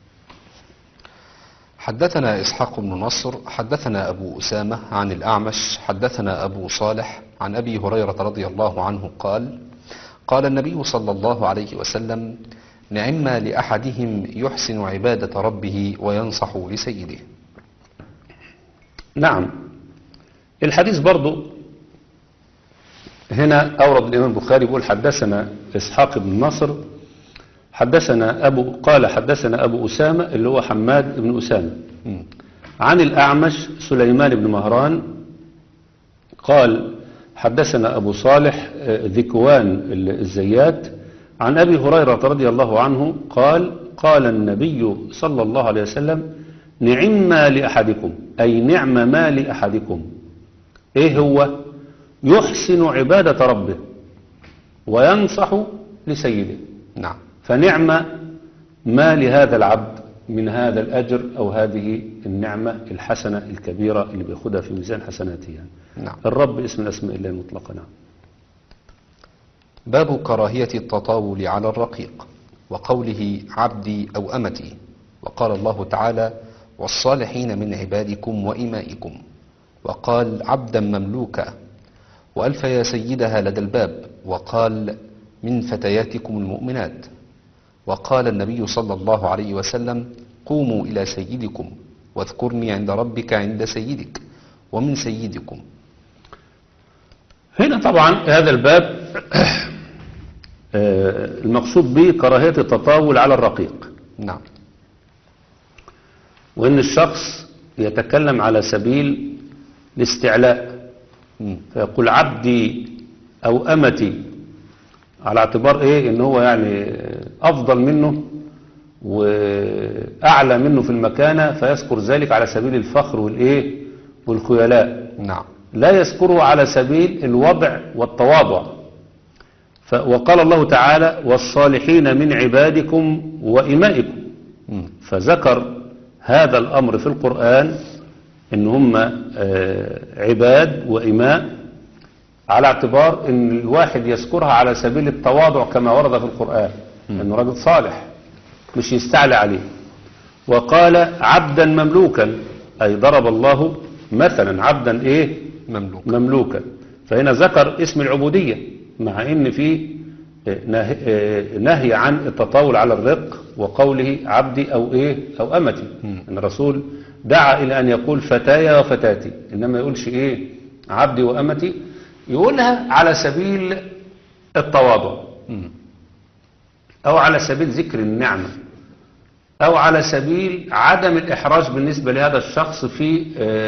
حدثنا إسحاق بن نصر حدثنا أبو أسامة عن الأعمش حدثنا أبو صالح عن أبي هريرة رضي الله عنه قال قال النبي صلى الله عليه وسلم نعما لأحدهم يحسن عبادة ربه وينصح لسيده. نعم. الحديث برضو هنا أورد الإمام البخاري يقول حدثنا إسحاق بن نصر حدثنا أبو قال حدثنا أبو أسامة اللي هو حماد بن أسامة عن الأعمش سليمان بن مهران قال حدثنا أبو صالح ذكوان الزيات عن أبي هريرة رضي الله عنه قال قال النبي صلى الله عليه وسلم نعم ما لأحدكم، أي نعم ما لأحدكم. إيه هو؟ يحسن عبادة ربه وينصح لسيده. نعم. فنعم ما لهذا العبد من هذا الأجر أو هذه النعمة الحسنة الكبيرة اللي بياخدها في ميزان حسناته يعني. نعم. الرب اسم الأسماء الله المطلقة. نعم. باب كراهية التطاول على الرقيق وقوله عبدي أو أمتي. وقال الله تعالى والصالحين من عبادكم وإمائكم، وقال عبدا مملوكا، وألف يا سيدها لدى الباب، وقال من فتياتكم المؤمنات، وقال النبي صلى الله عليه وسلم قوموا إلى سيدكم واذكرني عند ربك عند سيدك ومن سيدكم. هنا طبعا هذا الباب المقصود به كراهية التطاول على الرقيق. نعم. وإن الشخص يتكلم على سبيل الاستعلاء، فيقول عبدي أو أمتي على اعتبار إيه إن هو يعني أفضل منه وأعلى منه في المكانة، فيذكر ذلك على سبيل الفخر والإيه والخيلاء. نعم. لا يذكره على سبيل الوضع والتواضع. وقال الله تعالى والصالحين من عبادكم وإمائكم، فذكر هذا الأمر في القرآن إن هم عباد وإماء على اعتبار إن الواحد يذكرها على سبيل التواضع كما ورد في القرآن، إنه راجل صالح مش يستعلى عليه. وقال عبدا مملوكا، أي ضرب الله مثلا عبدا إيه مملوك. مملوكا. فهنا ذكر اسم العبودية مع إن في نهي عن التطاول على الرق، وقوله عبدي أو إيه أو أمتي. إن الرسول دعا إلى أن يقول فتايا وفتاتي، إنما يقولش إيه عبدي وأمتي، يقولها على سبيل التواضع أو على سبيل ذكر النعمة أو على سبيل عدم الإحراج بالنسبة لهذا الشخص في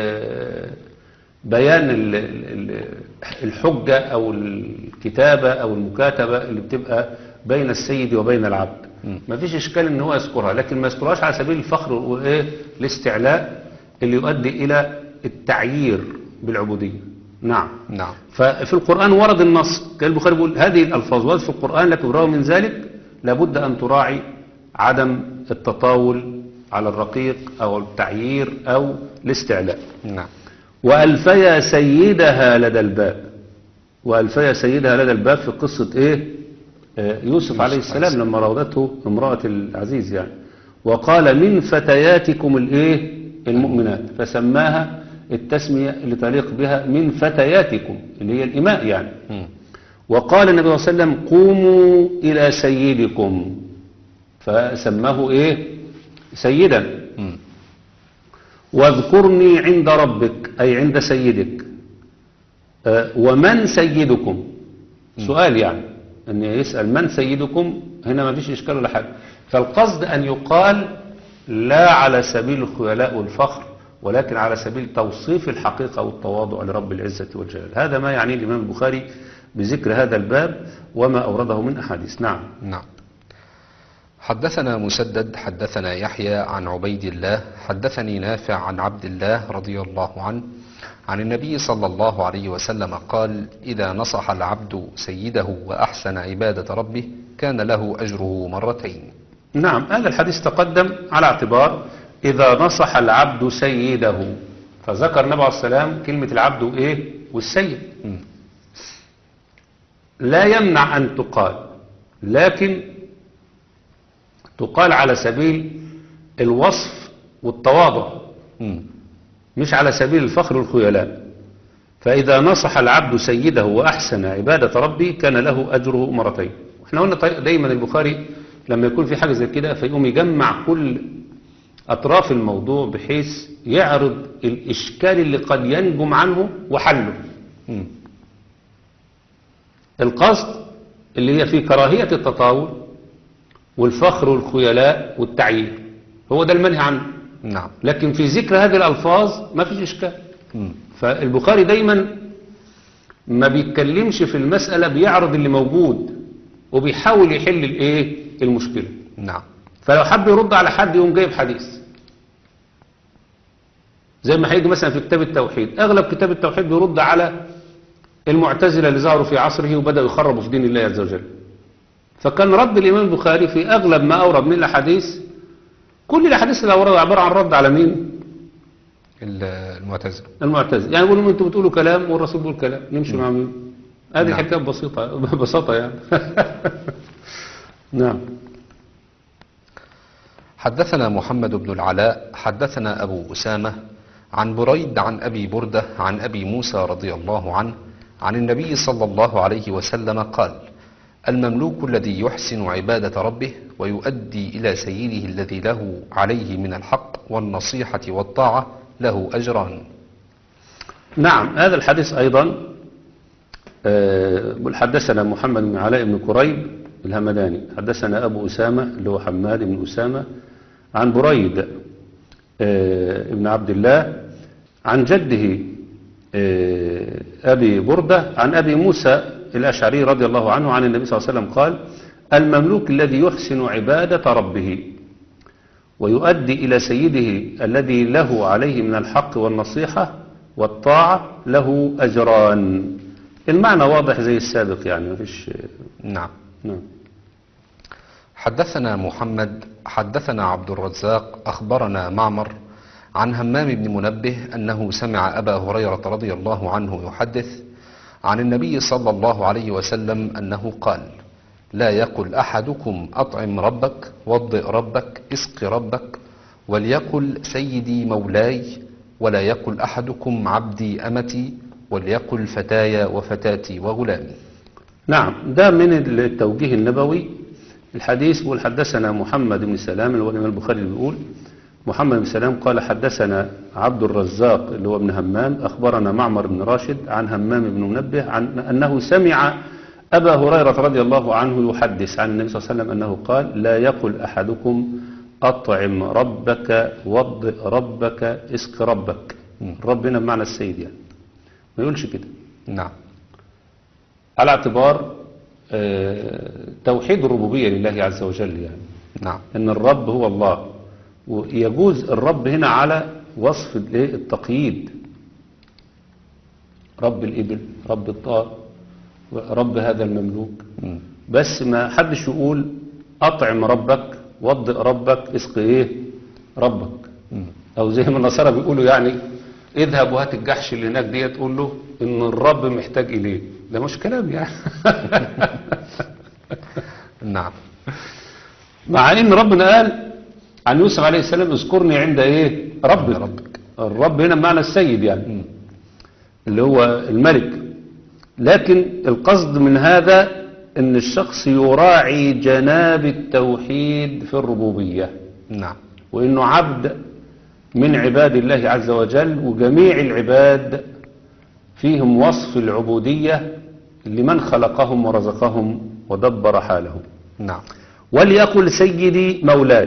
بيان الحجة أو الكتابة أو المكاتبة اللي بتبقى بين السيد وبين العبد. ما فيش إشكال إن هو يذكرها، لكن ما يذكرهاش على سبيل الفخر وإيه الاستعلاء اللي يؤدي إلى التعيير بالعبودية. نعم. نعم. ففي القرآن ورد النص، كان البخاري بيقول هذه الألفاظ ورد في القرآن، لكن بالرغم من ذلك لابد أن تراعي عدم التطاول على الرقيق أو التعيير أو الاستعلاء. نعم. وألفيا سيدها لدى الباب. وألفيا سيدها لدى الباب في قصة إيه آه يوسف عليه السلام لما راودته امرأة العزيز يعني. وقال من فتياتكم الإيه المؤمنات، فسماها التسمية اللي تليق بها من فتياتكم اللي هي الإماء يعني. م. وقال النبي صلى الله عليه وسلم قوموا إلى سيدكم، فسماه إيه سيدا. م. واذكرني عند ربك، أي عند سيدك. أه ومن سيدكم؟ سؤال يعني أن يسأل من سيدكم، هنا ما فيش إشكال ولا حاجة. فالقصد أن يقال لا على سبيل الخيلاء والفخر، ولكن على سبيل توصيف الحقيقة والتواضع لرب العزة والجلال. هذا ما يعني الإمام البخاري بذكر هذا الباب وما أورده من أحاديث. نعم. نعم. حدثنا مسدد حدثنا يحيى عن عبيد الله حدثني نافع عن عبد الله رضي الله عنه عن النبي صلى الله عليه وسلم قال إذا نصح العبد سيده وأحسن عبادة ربه كان له أجره مرتين. نعم. هذا الحديث تقدم على اعتبار إذا نصح العبد سيده، فذكر النبي عليه السلام كلمة العبد وإيه والسيد. م. لا يمنع أن تقال، لكن تقال على سبيل الوصف والتواضع، م. مش على سبيل الفخر والخيلاء. فإذا نصح العبد سيده وأحسن عبادة ربه كان له أجره مرتين. احنا قلنا دايما البخاري لما يكون في حاجة زي كده فيقوم يجمع كل أطراف الموضوع بحيث يعرض الإشكال اللي قد ينجم عنه وحله. م. القصد اللي هي في كراهية التطاول والفخر والخيلاء والتعيير، هو ده المنهي عنه. نعم. لكن في ذكر هذه الألفاظ ما فيش إشكال. م. فالبخاري دايما ما بيتكلمش في المسألة، بيعرض اللي موجود وبيحاول يحل الايه المشكلة. نعم. فلو حب يرد على حد يقوم جايب حديث، زي ما هيجي مثلا في كتاب التوحيد. اغلب كتاب التوحيد بيرد على المعتزلة اللي ظهروا في عصره وبدأوا يخربوا في دين الله عز وجل. فكان رد الإمام البخاري في أغلب ما أورد من الحديث كل الاحاديث اللي وردت عباره عن رد على مين؟ ال- المعتزلة. المعتزله. يعني يقولوا انتوا بتقولوا كلام والرسول بيقول كلام، نمشي مع مين؟ هذه نعم. حكايه بسيطه ببساطه يعني. نعم. حدثنا محمد بن العلاء حدثنا أبو أسامة عن بريد عن أبي بردة عن أبي موسى رضي الله عنه عن النبي صلى الله عليه وسلم قال: المملوك الذي يحسن عبادة ربه ويؤدي إلى سيده الذي له عليه من الحق والنصيحة والطاعة له أجران. نعم، هذا الحديث أيضا آه، حدثنا محمد بن علاء بن كريب الهمداني، حدثنا أبو أسامة اللي هو حماد بن أسامة عن بريد آه، ابن عبد الله عن جده آه، أبي بردة عن أبي موسى الأشعري رضي الله عنه عن النبي صلى الله عليه وسلم قال: المملوك الذي يحسن عبادة ربه ويؤدي إلى سيده الذي له عليه من الحق والنصيحة والطاعة له أجران. المعنى واضح زي السابق يعني ما فيش. نعم. نعم. حدثنا محمد حدثنا عبد الرزاق أخبرنا معمر عن همام بن منبه أنه سمع أبا هريرة رضي الله عنه يحدث عن النبي صلى الله عليه وسلم أنه قال: لا يقل أحدكم أطعم ربك وضئ ربك اسق ربك وليقل سيدي مولاي ولا يقل أحدكم عبدي أمتي وليقل فتايا وفتاتي وغلامي. نعم، ده من التوجيه النبوي. الحديث بيقول: حدثنا محمد بن سلام اللي هو الإمام البخاري اللي بيقول محمد بن سلام قال: حدثنا عبد الرزاق اللي هو ابن همام أخبرنا معمر بن راشد عن همام بن منبه عن أنه سمع أبا هريرة رضي الله عنه يحدث عن النبي صلى الله عليه وسلم أنه قال: لا يقل أحدكم أطعم ربك وضئ ربك اسق ربك. ربنا بمعنى السيد يعني، ما يقولش كده. نعم. على اعتبار آه، توحيد الربوبية لله عز وجل يعني. نعم. ان الرب هو الله، ويجوز الرب هنا على وصف الايه التقييد، رب الإبل، رب الطار، رب هذا المملوك. مم. بس ما حدش يقول أطعم ربك وضئ ربك اسق ايه ربك. مم. او زي ما النصارى بيقولوا يعني اذهب وهات الجحش اللي هناك دي تقول له ان الرب محتاج اليه. ده مش كلام يعني. نعم. مع ان ربنا قال عن يوسف عليه السلام: اذكرني عند ايه ربك. ربك. الرب هنا بمعنى السيد يعني، مم. اللي هو الملك. لكن القصد من هذا ان الشخص يراعي جناب التوحيد في الربوبية، نعم. وانه عبد من عباد الله عز وجل، وجميع العباد فيهم وصف العبودية لمن خلقهم ورزقهم ودبر حالهم. نعم. وليقل سيدي مولاي،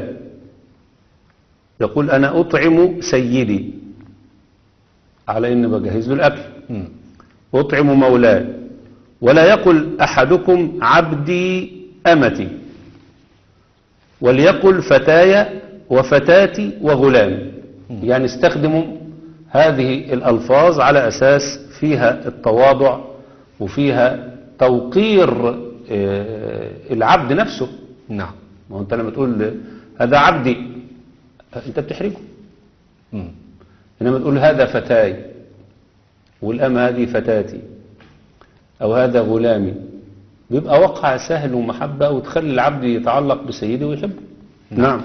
يقول أنا أطعم سيدي على إن بجهز له الأكل. مم. أطعم مولاي. ولا يقل أحدكم عبدي أمتي، وليقل فتايا وفتاتي وغلامي. يعني استخدموا هذه الألفاظ على أساس فيها التواضع وفيها توقير آه، العبد نفسه. نعم. ما هو أنت لما تقول هذا عبدي أنت بتحرجه، مم. إنما تقول هذا فتاي والأمة هذه فتاتي أو هذا غلامي، بيبقى وقع سهل ومحبة وتخلي العبد يتعلق بسيده ويحبه. نعم.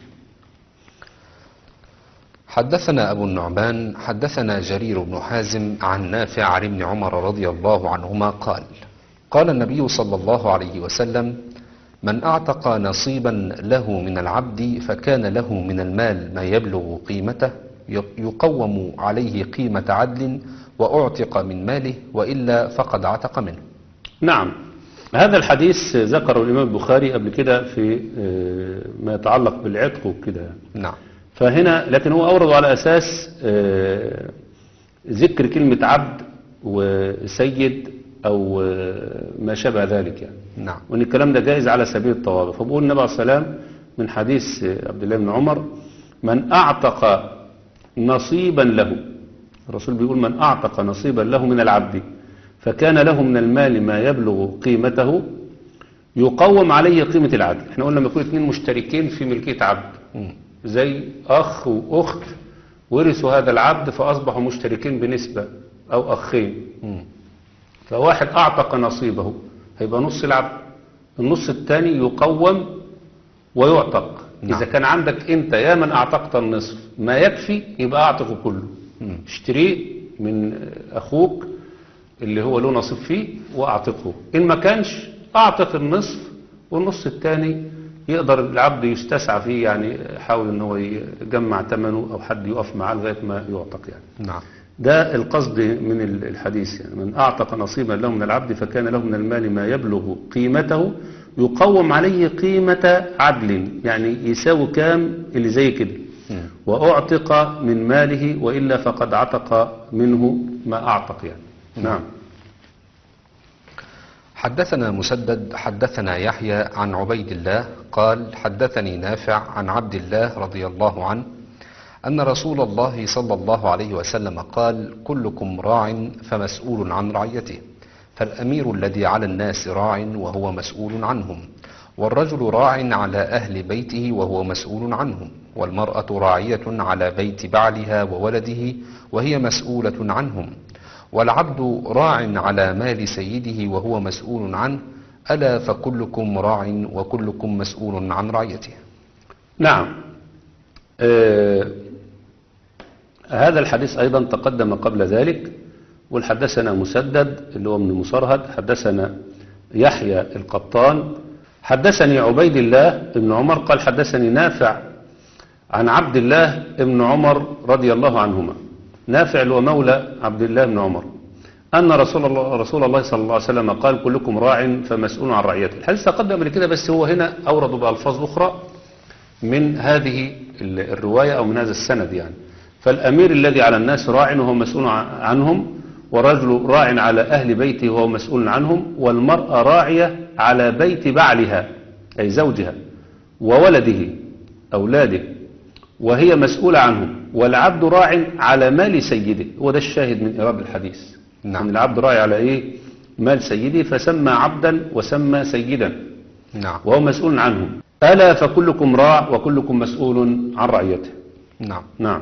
حدثنا أبو النعمان حدثنا جرير بن حازم عن نافع عن ابن عمر رضي الله عنهما قال: قال النبي صلى الله عليه وسلم: من أعتق نصيبا له من العبد فكان له من المال ما يبلغ قيمته يقوم عليه قيمة عدل وأعتق من ماله وإلا فقد عتق منه. نعم، هذا الحديث ذكره الإمام البخاري قبل كده في آه، ما يتعلق بالعتق وكده. نعم. فهنا لكن هو أورد على أساس آه، ذكر كلمة عبد وسيد أو آه، ما شابه ذلك يعني. نعم. وأن الكلام ده جائز على سبيل التواضع. فبقول النبي عليه السلام من حديث عبد الله بن عمر: من أعتق نصيبا له، الرسول بيقول من أعتق نصيبا له من العبد فكان له من المال ما يبلغ قيمته يقوم عليه قيمة العدل. احنا قلنا لما يكون اثنين مشتركين في ملكية عبد، مم. زي أخ وأخت ورثوا هذا العبد فأصبحوا مشتركين بنسبة أو أخين. مم. فواحد أعتق نصيبه هيبقى نص العبد، النص الثاني يقوم ويعتق. نعم. إذا كان عندك أنت يا من أعتقت النصف ما يكفي يبقى أعتقه كله. مم. اشتريه من أخوك اللي هو له نصيب فيه وأعتقه. إن ما كانش أعتق النصف والنص الثاني يقدر العبد يستسعى فيه، يعني حاول ان هو يجمع ثمنه او حد يقف معاه لغايه ما يعتق يعني. نعم. ده القصد من الحديث، يعني من اعتق نصيبا له من العبد فكان له من المال ما يبلغ قيمته يقوم عليه قيمة عدل، يعني يساوي كام اللي زي كده. مم. واعتق من ماله والا فقد عتق منه ما اعتق يعني. نعم. حدثنا مسدد حدثنا يحيى عن عبيد الله قال حدثني نافع عن عبد الله رضي الله عنه أن رسول الله صلى الله عليه وسلم قال كلكم راع فمسؤول عن رعيته، فالأمير الذي على الناس راع وهو مسؤول عنهم، والرجل راع على أهل بيته وهو مسؤول عنهم، والمرأة راعية على بيت بعلها وولده وهي مسؤولة عنهم، والعبد راع على مال سيده وهو مسؤول عنه، ألا فكلكم راع وكلكم مسؤول عن رعيته. نعم. آه هذا الحديث أيضا تقدم قبل ذلك، والحدثنا مسدد اللي هو من مصرهد، حدثنا يحيى القطان، حدثني عبيد الله بن عمر قال حدثني نافع عن عبد الله بن عمر رضي الله عنهما، نافع اللي هو مولى عبد الله بن عمر، أن رسول الله رسول الله صلى الله عليه وسلم قال كلكم راع فمسؤول عن رعيته. الحديث تقدم قبل كده بس هو هنا أورد بألفاظ أخرى من هذه الرواية أو من هذا السند يعني. فالأمير الذي على الناس راع وهو مسؤول عنهم، والرجل راع على أهل بيته وهو مسؤول عنهم، والمرأة راعية على بيت بعلها أي زوجها وولده أولاده وهي مسؤولة عنهم، والعبد راع على مال سيده. وده الشاهد من إيراد الحديث. نعم. أن العبد راعي على إيه؟ مال سيده، فسمى عبدا وسمى سيدا. نعم. وهو مسؤول عنهم. ألا فكلكم راع وكلكم مسؤول عن رعيته. نعم. نعم.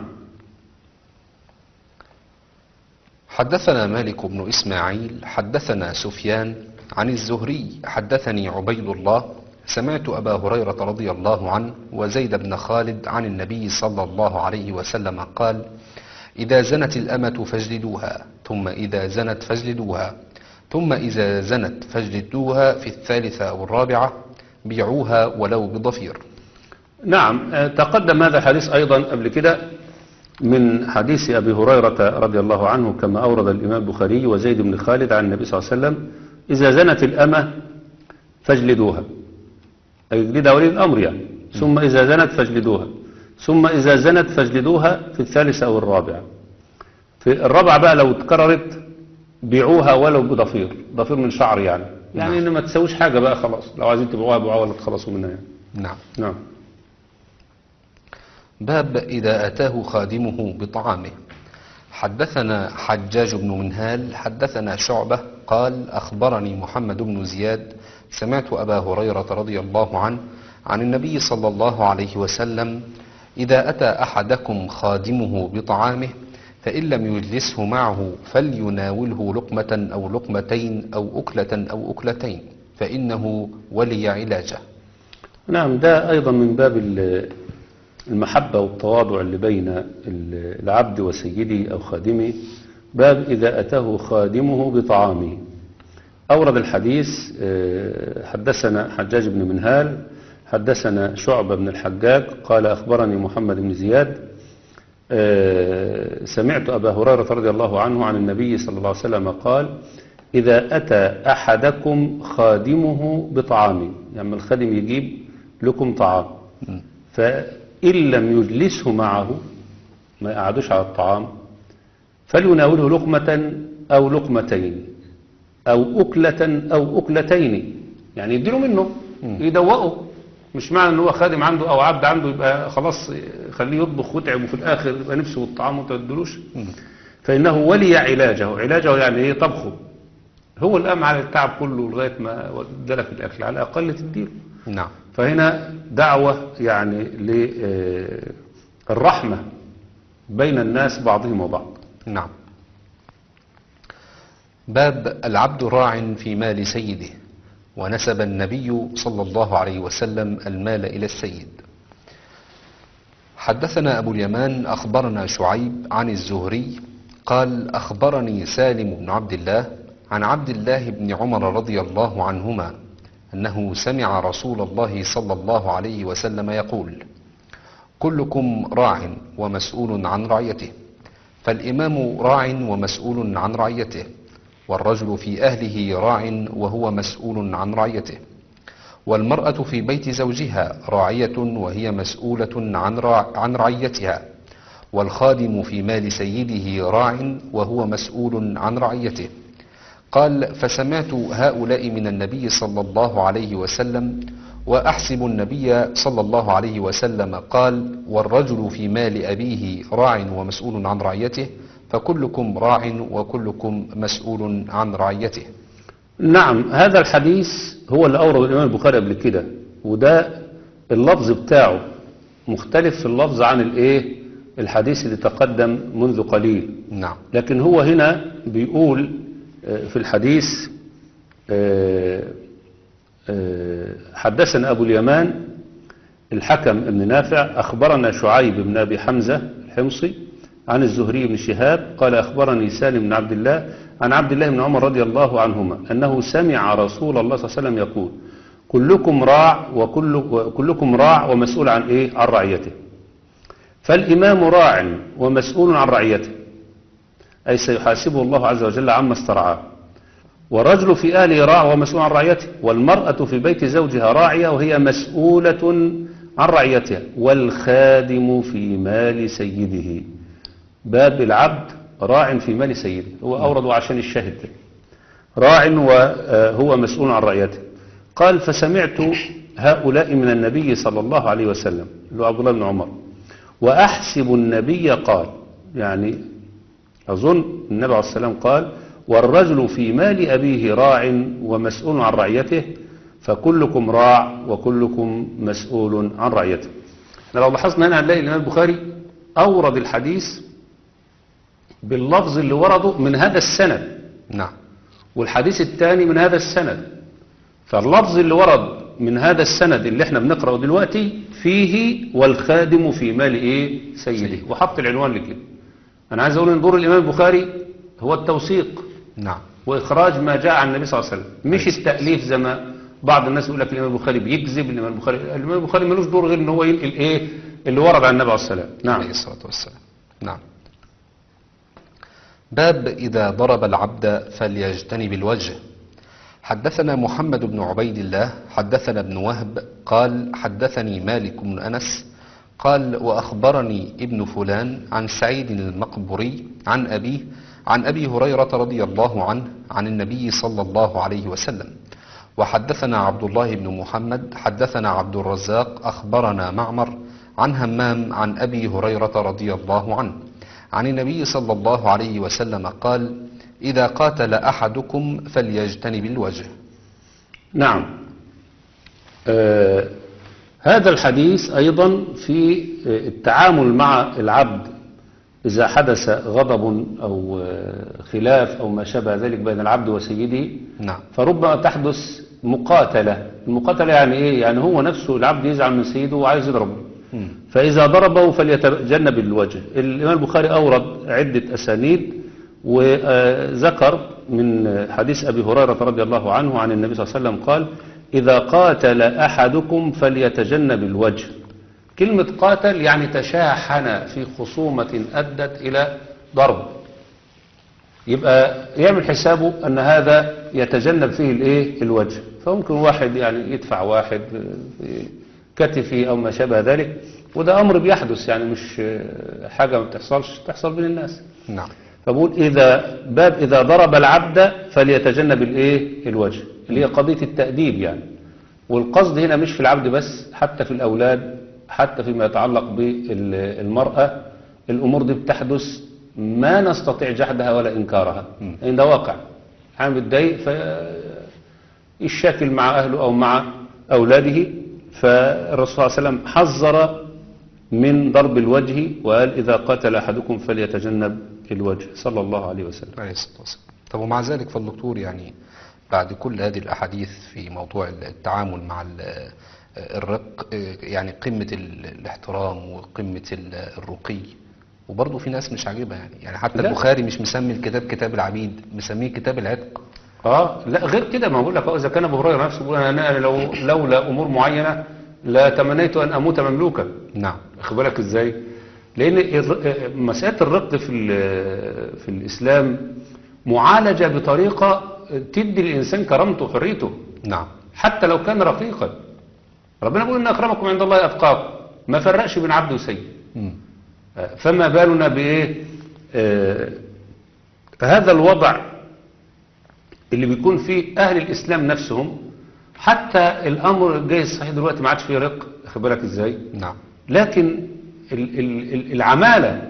حدثنا مالك بن إسماعيل حدثنا سفيان عن الزهري حدثني عبيد الله سمعت أبا هريرة رضي الله عنه وزيد بن خالد عن النبي صلى الله عليه وسلم قال إذا زنت الأمة فاجلدوها، ثم إذا زنت فاجلدوها، ثم إذا زنت فاجلدوها في الثالثة أو الرابعة، بيعوها ولو بضفير. نعم. تقدم هذا الحديث أيضا قبل كده من حديث أبي هريرة رضي الله عنه كما أورد الإمام البخاري وزيد بن خالد عن النبي صلى الله عليه وسلم إذا زنت الأمة فاجلدوها، أي اجلدها ولي الأمر يعني، ثم إذا زنت فاجلدوها، ثم إذا زنت فاجلدوها في الثالثة أو الرابعة. في الرابعة بقى لو اتكررت بيعوها ولو بضفير، ضفير من شعر يعني، يعني إن ما تسويش حاجة بقى خلاص، لو عايزين تبيعوها بيعوها ولا تخلصوا منها يعني. نعم. نعم. باب إذا أتاه خادمه بطعامه. حدثنا حجاج بن منهال حدثنا شعبة قال أخبرني محمد بن زياد سمعت أبا هريرة رضي الله عنه عن النبي صلى الله عليه وسلم إذا أتى أحدكم خادمه بطعامه فإن لم يجلسه معه فليناوله لقمة أو لقمتين أو أكلة أو أكلتين فإنه ولي علاجه. نعم. ده أيضا من باب المحبة والتواضع اللي بين العبد وسيده أو خادمه، باب إذا أتاه خادمه بطعامه. أورد الحديث حدثنا حجاج بن منهال حدثنا شعبة بن الحجاج قال أخبرني محمد بن زياد سمعت أبا هريرة رضي الله عنه عن النبي صلى الله عليه وسلم قال إذا أتى أحدكم خادمه بطعامه، يعني الخادم يجيب لكم طعام، فإن لم يجلسه معه ما يقعدوش على الطعام فليناوله لقمة أو لقمتين أو أكلة أو أكلتين، يعني يديله منه يدوقه. مش معنى ان هو خادم عنده او عبد عنده يبقى خلاص خليه يطبخ ويتعب وفي الاخر يبقى نفسه والطعام وما تدلوش، فانه ولي علاجه. علاجه يعني ايه؟ طبخه. هو القام على التعب كله لغايه ما ادالك الاكل، على الاقل تديله. نعم. فهنا دعوة يعني للرحمة بين الناس بعضهم وبعض. نعم. باب العبد راع في مال سيده، ونسب النبي صلى الله عليه وسلم المال إلى السيد. حدثنا أبو اليمان أخبرنا شعيب عن الزهري قال أخبرني سالم بن عبد الله عن عبد الله بن عمر رضي الله عنهما أنه سمع رسول الله صلى الله عليه وسلم يقول: كلكم راع ومسؤول عن رعيته، فالإمام راع ومسؤول عن رعيته، والرجل في أهله راع وهو مسؤول عن رعيته، والمرأة في بيت زوجها راعية وهي مسؤولة عن, رع... عن رعيتها، والخادم في مال سيده راع وهو مسؤول عن رعيته. قال: فسمعت هؤلاء من النبي صلى الله عليه وسلم، وأحسب النبي صلى الله عليه وسلم قال: والرجل في مال أبيه راع ومسؤول عن رعيته، فكلكم راع وكلكم مسؤول عن رعيته. نعم، هذا الحديث هو اللي أورد الإمام البخاري قبل كده، وده اللفظ بتاعه مختلف في اللفظ عن الايه الحديث اللي تقدم منذ قليل. نعم. لكن هو هنا بيقول في الحديث حدثنا أبو اليمان الحكم بن نافع أخبرنا شعيب بن أبي حمزة الحمصي عن الزهري بن شهاب قال أخبرني سالم بن عبد الله عن عبد الله بن عمر رضي الله عنهما أنه سمع رسول الله صلى الله عليه وسلم يقول: كلكم راع وكلكم راع ومسؤول عن إيه؟ عن رعيته، فالإمام راع ومسؤول عن رعيته، أي سيحاسبه الله عز وجل عما استرعاه، والرجل في أهله راع ومسؤول عن رعيته، والمرأة في بيت زوجها راعية وهي مسؤولة عن رعيتها، والخادم في مال سيده. باب العبد راع في مال سيده، هو أورده عشان الشاهد، راع وهو مسؤول عن رعيته. قال: فسمعت هؤلاء من النبي صلى الله عليه وسلم، اللي هو عبد الله بن عمر، وأحسب النبي قال، يعني أظن النبي عليه السلام قال: والرجل في مال أبيه راع ومسؤول عن رعيته، فكلكم راع وكلكم مسؤول عن رعيته. لو لاحظنا هنا هنلاقي الإمام البخاري أورد الحديث باللفظ اللي ورده من هذا السند. نعم. والحديث الثاني من هذا السند، فاللفظ اللي ورد من هذا السند اللي احنا بنقرأه دلوقتي فيه والخادم في مال ايه سيده، وحط العنوان لكده. انا عايز اقول ان دور الامام البخاري هو التوثيق. نعم. واخراج ما جاء عن النبي صلى الله عليه وسلم، مش التأليف زي ما بعض الناس يقول لك الامام البخاري بيكذب. الامام البخاري الامام البخاري ملوش دور غير ان هو ينقل ايه اللي ورد عن النبي عليه السلام. نعم. عليه الصلاة والسلام. نعم. باب إذا ضرب العبد فليجتنب الوجه. حدثنا محمد بن عبيد الله حدثنا ابن وهب قال: حدثني مالك بن أنس قال: وأخبرني ابن فلان عن سعيد المقبري عن أبيه عن أبي هريرة رضي الله عنه عن النبي صلى الله عليه وسلم. وحدثنا عبد الله بن محمد حدثنا عبد الرزاق أخبرنا معمر عن همام عن أبي هريرة رضي الله عنه عن النبي صلى الله عليه وسلم قال: إذا قاتل أحدكم فليجتنب الوجه. نعم. آه هذا الحديث أيضا في التعامل مع العبد إذا حدث غضب أو خلاف أو ما شابه ذلك بين العبد وسيده. نعم. فربما تحدث مقاتلة. المقاتلة يعني إيه؟ يعني هو نفسه العبد يزعل من سيده وعايز يضربه، فإذا ضربه فليتجنب الوجه. الإمام البخاري أورد عدة أسانيد وذكر من حديث أبي هريرة رضي الله عنه عن النبي صلى الله عليه وسلم قال: إذا قاتل أحدكم فليتجنب الوجه. كلمة قاتل يعني تشاحن في خصومة أدت إلى ضرب، يبقى يعمل حسابه أن هذا يتجنب فيه الإيه الوجه. فممكن واحد يعني يدفع واحد في كتفي أو ما شابه ذلك، وده أمر بيحدث، يعني مش حاجة ما بتحصلش، تحصل بين الناس. نعم. فبقول إذا باب إذا ضرب العبد فليتجنب الإيه الوجه، اللي هي قضية التأديب يعني. والقصد هنا مش في العبد بس، حتى في الأولاد، حتى فيما يتعلق بالمرأة. الأمور دي بتحدث ما نستطيع جحدها ولا إنكارها، إن ده واقع. عم بتضايق فيشاكل مع أهله أو مع أولاده، فالرسول صلى الله عليه وسلم حذر من ضرب الوجه وقال إذا قتل أحدكم فليتجنب الوجه صلى الله عليه وسلم. عليه الصلاة والسلام. طب ومع ذلك فالدكتور يعني بعد كل هذه الأحاديث في موضوع التعامل مع ال- الرق، يعني قمة ال- الاحترام وقمة ال- الرقي، وبرضه في ناس مش عاجبها يعني يعني حتى لا. البخاري مش مسمي الكتاب كتاب العبيد، مسميه كتاب العتق. اه لا غير كده، ما بقول لك اذا كان ابو هريره نفسه بيقول انا أنا لو لولا امور معينه لا تمنيت ان اموت مملوكا. نعم. واخد بالك ازاي؟ لان الر- مساله الرق في ال- في الاسلام معالجه بطريقه تدي الانسان كرامته وحريته نعم. حتى لو كان رقيقا. ربنا بيقول ان اكرمكم عند الله اتقاكم، ما فرقش بين عبد وسيد. مم. فما بالنا بايه؟ آه هذا الوضع اللي بيكون فيه اهل الاسلام نفسهم، حتى الامر جاي صحيح دلوقتي ما عادش فيه رق، خد بالك ازاي؟ نعم. لكن ال- ال- ال- العماله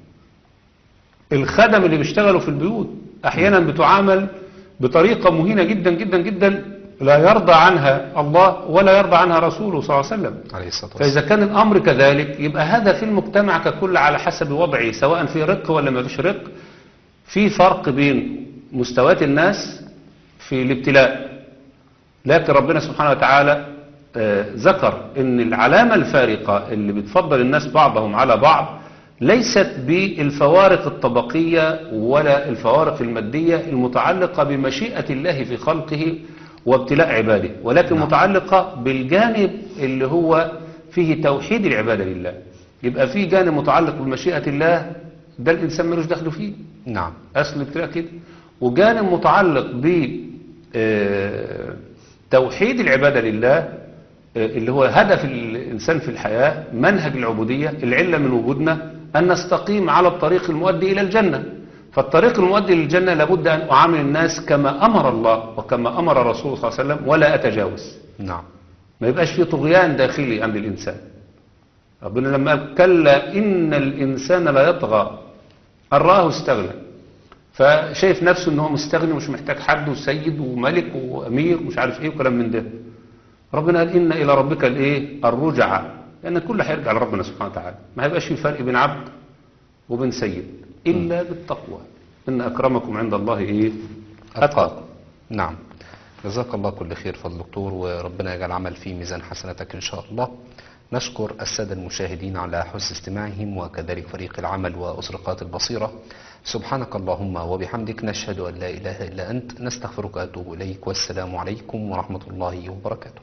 الخدم اللي بيشتغلوا في البيوت احيانا بتعامل بطريقه مهينه جدا جدا جدا، لا يرضى عنها الله ولا يرضى عنها رسوله صلى الله عليه وسلم. عليه الصلاة والسلام. فإذا كان الأمر كذلك يبقى هذا في المجتمع ككل على حسب وضعه، سواء في رق ولا ما فيش رق. في فرق بين مستويات الناس في الابتلاء، لكن ربنا سبحانه وتعالى آه، ذكر ان العلامة الفارقة اللي بتفضل الناس بعضهم على بعض ليست بالفوارق الطبقية ولا الفوارق المادية المتعلقة بمشيئة الله في خلقه وابتلاء عباده، ولكن نعم. متعلقة بالجانب اللي هو فيه توحيد العبادة لله. يبقى فيه جانب متعلق بمشيئة الله ده الإنسان ملوش دخله فيه، نعم. أصل الابتلاء كده، وجانب متعلق ب آه، توحيد العبادة لله آه، اللي هو هدف الإنسان في الحياة، منهج العبودية، العلة من وجودنا أن نستقيم على الطريق المؤدي إلى الجنة. فالطريق المؤدي للجنة لابد أن أعامل الناس كما أمر الله وكما أمر رسوله صلى الله عليه وسلم ولا أتجاوز. نعم. ما يبقاش فيه طغيان داخلي عند الإنسان. ربنا لما قال كلا إن الإنسان لا يطغى أن رآه استغنى، فشايف نفسه إن هو مستغني ومش محتاج حد وسيد وملك وأمير ومش عارف إيه وكلام من ده. ربنا قال إن إلى ربك الإيه الرجعة، لأن الكل هيرجع لربنا سبحانه وتعالى. ما هيبقاش في فرق بين عبد وبين سيد إلا بالتقوى، إن أكرمكم عند الله إيه أتقاكم. نعم. جزاك الله كل خير فضل دكتور، وربنا يجعل عمل في ميزان حسناتك إن شاء الله. نشكر السادة المشاهدين على حسن استماعهم، وكذلك فريق العمل وأسرقات البصيرة. سبحانك اللهم وبحمدك، نشهد أن لا إله إلا أنت، نستغفرك وأتوب إليك، والسلام عليكم ورحمة الله وبركاته.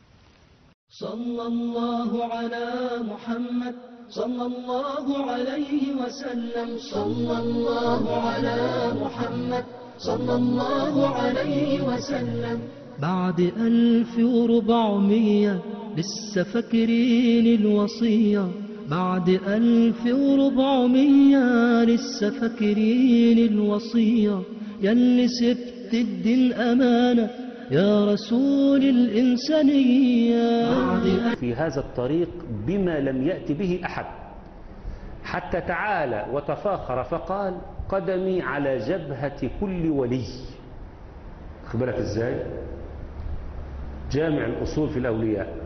صلى الله على محمد صلى الله عليه وسلم. صلى الله على محمد صلى الله عليه وسلم. بعد ألف وربعمية لسه فاكرين الوصية، بعد ألف وربعمية لسه فاكرين الوصية، ياللي سبت الدين أمانة يا رسول الإنسانية. في هذا الطريق بما لم يأت به أحد، حتى تعالى وتفاخر فقال قدمي على جبهة كل ولي. خد بالك ازاي؟ جامع الأصول في الأولياء